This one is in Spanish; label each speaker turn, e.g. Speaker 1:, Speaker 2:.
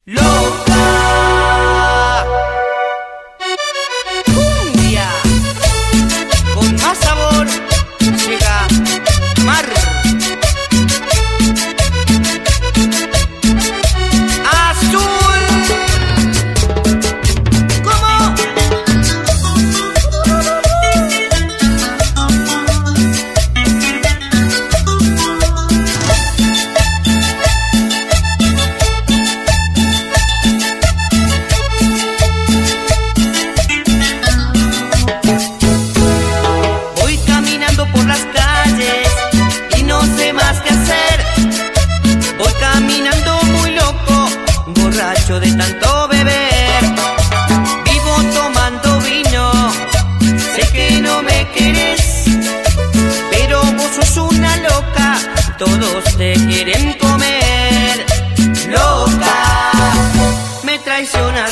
Speaker 1: Loca, cumbia, con más sabor, llega Mar. Azul, ¿cómo? Voy caminando por las calles y no sé más qué hacer. Voy caminando muy loco, borracho de tanto beber. Vivo tomando vino, sé que no me querés, pero vos sos una loca, todos te quieren comer. Loca, me traicionas.